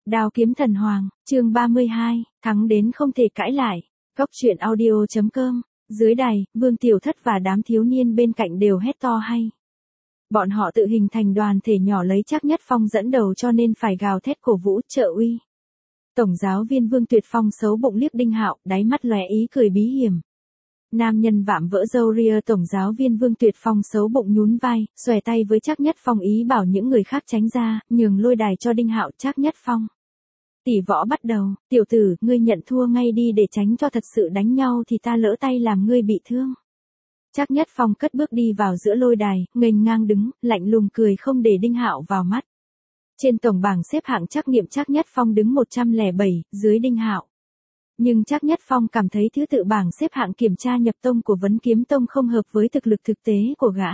Đao kiếm thần hoàng, chương 32, thắng đến không thể cãi lại. Góc truyện audio.com, dưới đài, Vương Tiểu Thất và đám thiếu niên bên cạnh đều hét to hay. Bọn họ tự hình thành đoàn thể nhỏ lấy Trác Nhất Phong dẫn đầu cho nên phải gào thét cổ vũ trợ uy. Tổng giáo viên Vương Tuyệt Phong xấu bụng liếc Đinh Hạo, đáy mắt lóe ý cười bí hiểm. Nam nhân vạm vỡ râu ria tổng giáo viên Vương Tuyệt Phong xấu bụng nhún vai, xòe tay với Trác Nhất Phong ý bảo những người khác tránh ra, nhường lôi đài cho Đinh Hạo. Trác Nhất Phong. Tỷ võ bắt đầu, tiểu tử, ngươi nhận thua ngay đi để tránh cho thật sự đánh nhau thì ta lỡ tay làm ngươi bị thương. Trác Nhất Phong cất bước đi vào giữa lôi đài, nghênh ngang đứng, lạnh lùng cười không để Đinh Hạo vào mắt. Trên tổng bảng xếp hạng trắc nghiệm Trác Nhất Phong đứng 107, dưới Đinh Hạo. Nhưng Trác Nhất Phong cảm thấy thứ tự bảng xếp hạng kiểm tra nhập tông của Vấn Kiếm Tông không hợp với thực lực thực tế của gã.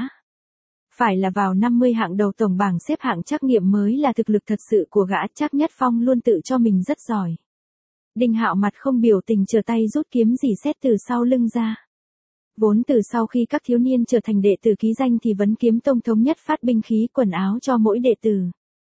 Phải là vào 50 hạng đầu tổng bảng xếp hạng trắc nghiệm mới là thực lực thật sự của gã. Trác Nhất Phong luôn tự cho mình rất giỏi. Đinh Hạo mặt không biểu tình trở tay rút kiếm rỉ sét từ sau lưng ra. Vốn từ sau khi các thiếu niên trở thành đệ tử ký danh thì Vấn Kiếm Tông thống nhất phát binh khí quần áo cho mỗi đệ tử.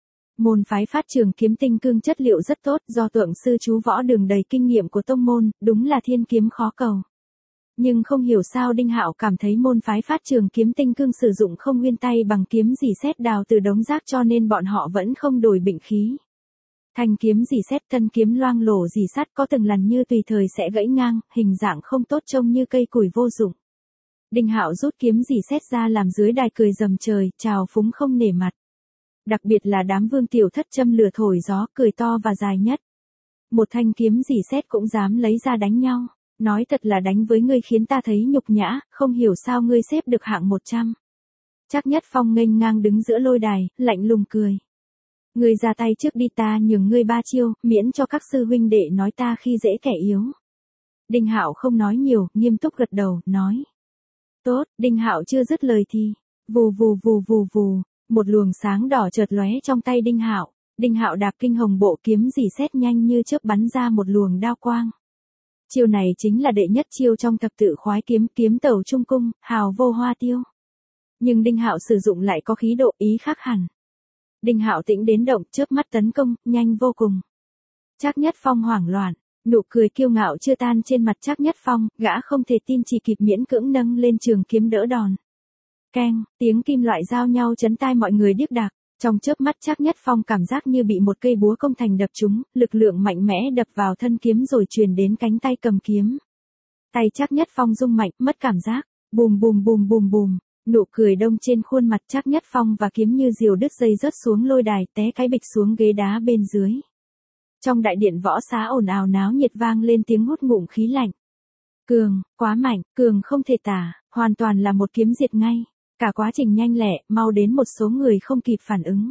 Môn phái phát trường kiếm tinh cương chất liệu rất tốt, do tượng sư chú võ đường đầy kinh nghiệm của tông môn, đúng là thiên kiếm khó cầu. Nhưng không hiểu sao Đinh Hạo cảm thấy môn phái phát trường kiếm tinh cương sử dụng không nguyên tay bằng kiếm rỉ sét đào từ đống rác cho nên bọn họ vẫn không đổi binh khí. Thanh kiếm rỉ sét thân kiếm loang lổ rỉ sắt có từng lần như tùy thời sẽ gãy ngang, hình dạng không tốt trông như cây củi vô dụng. Đinh Hạo rút kiếm rỉ sét ra làm dưới đài cười rầm trời, trào phúng không nể mặt. Đặc biệt là đám Vương Tiểu Thất châm lửa thổi gió, cười to và dài nhất. Một thanh kiếm rỉ sét cũng dám lấy ra đánh nhau. Nói thật là đánh với ngươi khiến ta thấy nhục nhã, không hiểu sao ngươi xếp được hạng 100. Trác Nhất Phong nghênh ngang đứng giữa lôi đài, lạnh lùng cười. Ngươi ra tay trước đi, ta nhường ngươi 3 chiêu, miễn cho các sư huynh đệ nói ta khi dễ kẻ yếu. Đinh Hạo không nói nhiều, nghiêm túc gật đầu, nói. Tốt. Đinh Hạo chưa dứt lời thì, vù vù vù vù vù, một luồng sáng đỏ chợt lóe trong tay Đinh Hạo. Đinh Hạo đạp kinh hồng bộ kiếm rỉ sét nhanh như chớp bắn ra một luồng đao quang. Chiêu này chính là đệ nhất chiêu trong thập tự khoái kiếm, kiếm tẩu trung cung, hào vô hoa tiêu. Nhưng Đinh Hạo sử dụng lại có khí độ ý khác hẳn. Đinh Hạo tĩnh đến động, chớp mắt tấn công, nhanh vô cùng. Trác Nhất Phong hoảng loạn, nụ cười kiêu ngạo chưa tan trên mặt Trác Nhất Phong, gã không thể tin chỉ kịp miễn cưỡng nâng lên trường kiếm đỡ đòn. Keng, tiếng kim loại giao nhau chấn tai mọi người điếc đạc. Trong chớp mắt Trác Nhất Phong cảm giác như bị một cây búa công thành đập trúng, lực lượng mạnh mẽ đập vào thân kiếm rồi truyền đến cánh tay cầm kiếm. Tay Trác Nhất Phong rung mạnh, mất cảm giác, bùm bùm bùm bùm bùm, nụ cười đông trên khuôn mặt Trác Nhất Phong và kiếm như diều đứt dây rớt xuống lôi đài, té cái bịch xuống ghế đá bên dưới. Trong đại điện võ xá ồn ào náo nhiệt vang lên tiếng hút ngụm khí lạnh. Cường, quá mạnh, cường không thể tả, hoàn toàn là một kiếm diệt ngay. Cả quá trình nhanh lẹ, mau đến một số người không kịp phản ứng.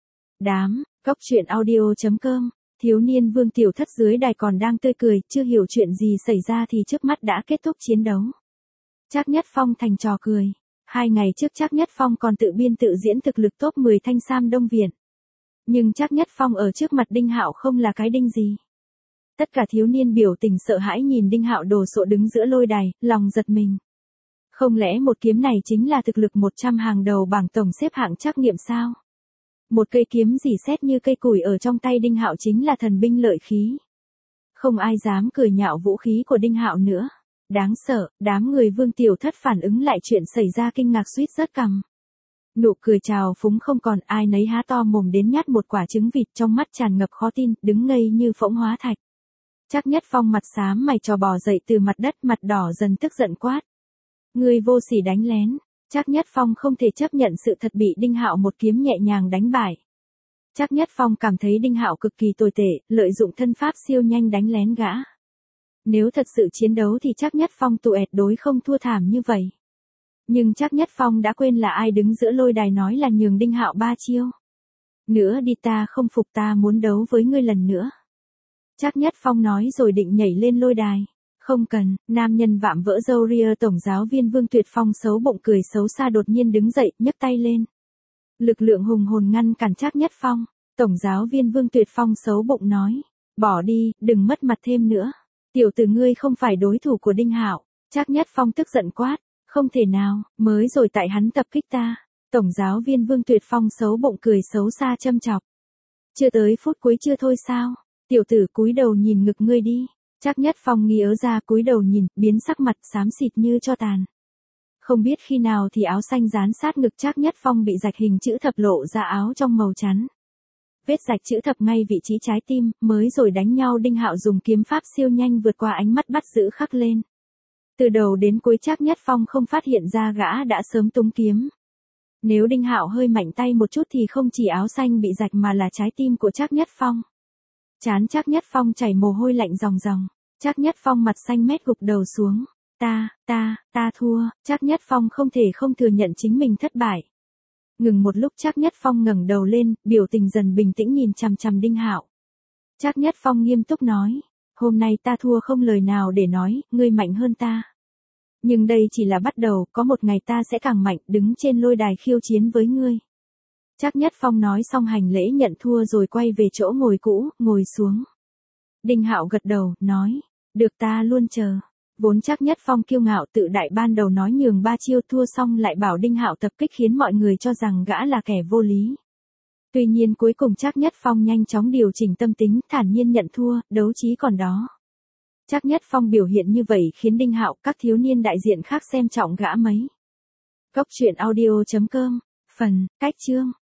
Góc truyện audio.com, thiếu niên Vương Tiểu Thất dưới đài còn đang tươi cười, chưa hiểu chuyện gì xảy ra thì trước mắt đã kết thúc chiến đấu. Trác Nhất Phong thành trò cười. 2 ngày trước Trác Nhất Phong còn tự biên tự diễn thực lực top 10 Thanh Sam Đông Viện. Nhưng Trác Nhất Phong ở trước mặt Đinh Hạo không là cái đinh gì. Tất cả thiếu niên biểu tình sợ hãi nhìn Đinh Hạo đồ sộ đứng giữa lôi đài, lòng giật mình. Không lẽ một kiếm này chính là thực lực 100 hàng đầu bảng tổng xếp hạng trắc nghiệm sao? Một cây kiếm rỉ sét như cây củi ở trong tay Đinh Hạo chính là thần binh lợi khí. Không ai dám cười nhạo vũ khí của Đinh Hạo nữa. Đáng sợ, đám người Vương Tiểu Thất phản ứng lại chuyện xảy ra kinh ngạc suýt rớt cằm. Nụ cười trào phúng không còn, ai nấy há to mồm đến nhát một quả trứng vịt, trong mắt tràn ngập khó tin, đứng ngây như phỗng hóa thạch. Trác Nhất Phong mặt xám mày cho bò dậy từ mặt đất, mặt đỏ dần tức giận quát. Ngươi vô sỉ đánh lén. Trác Nhất Phong không thể chấp nhận sự thật bị Đinh Hạo một kiếm nhẹ nhàng đánh bại. Trác Nhất Phong cảm thấy Đinh Hạo cực kỳ tồi tệ, lợi dụng thân pháp siêu nhanh đánh lén gã. Nếu thật sự chiến đấu thì Trác Nhất Phong tuyệt đối không thua thảm như vậy. Nhưng Trác Nhất Phong đã quên là ai đứng giữa lôi đài nói là nhường Đinh Hạo 3 chiêu. Nữa đi, ta không phục, ta muốn đấu với ngươi lần nữa. Trác Nhất Phong nói rồi định nhảy lên lôi đài. Không cần, nam nhân vạm vỡ râu ria tổng giáo viên Vương Tuyệt Phong xấu bụng cười xấu xa đột nhiên đứng dậy, nhấc tay lên. Lực lượng hùng hồn ngăn cản Trác Nhất Phong. Tổng giáo viên Vương Tuyệt Phong xấu bụng nói. Bỏ đi, đừng mất mặt thêm nữa. Tiểu tử ngươi không phải đối thủ của Đinh Hạo. Trác Nhất Phong tức giận quát. Không thể nào, mới rồi tại hắn tập kích ta. Tổng giáo viên Vương Tuyệt Phong xấu bụng cười xấu xa châm chọc. Chưa tới phút cuối chưa thôi sao? Tiểu tử cúi đầu nhìn ngực ngươi đi. Trác Nhất Phong ngớ ra cúi đầu nhìn, biến sắc mặt xám xịt như tro tàn. Không biết khi nào thì áo xanh dán sát ngực Trác Nhất Phong bị rạch hình chữ thập lộ ra áo trong màu trắng. Vết rạch chữ thập ngay vị trí trái tim, mới rồi đánh nhau Đinh Hạo dùng kiếm pháp siêu nhanh vượt qua ánh mắt bắt giữ khắc lên. Từ đầu đến cuối Trác Nhất Phong không phát hiện ra gã đã sớm túng kiếm. Nếu Đinh Hạo hơi mạnh tay một chút thì không chỉ áo xanh bị rạch mà là trái tim của Trác Nhất Phong. Trán Trác Nhất Phong chảy mồ hôi lạnh ròng ròng. Trác Nhất Phong mặt xanh mét gục đầu xuống. Ta thua. Trác Nhất Phong không thể không thừa nhận chính mình thất bại. Ngừng một lúc Trác Nhất Phong ngẩng đầu lên, biểu tình dần bình tĩnh nhìn chằm chằm Đinh Hạo. Trác Nhất Phong nghiêm túc nói, hôm nay ta thua không lời nào để nói, ngươi mạnh hơn ta. Nhưng đây chỉ là bắt đầu, có một ngày ta sẽ càng mạnh, đứng trên lôi đài khiêu chiến với ngươi. Trác Nhất Phong nói xong hành lễ nhận thua rồi quay về chỗ ngồi cũ, ngồi xuống. Đinh Hạo gật đầu, nói, được ta luôn chờ. Vốn Trác Nhất Phong kiêu ngạo tự đại ban đầu nói nhường 3 chiêu thua xong lại bảo Đinh Hạo tập kích khiến mọi người cho rằng gã là kẻ vô lý. Tuy nhiên cuối cùng Trác Nhất Phong nhanh chóng điều chỉnh tâm tính, thản nhiên nhận thua, đấu trí còn đó. Trác Nhất Phong biểu hiện như vậy khiến Đinh Hạo, các thiếu niên đại diện khác xem trọng gã mấy. Góc truyện audio.com, phần, cách chương.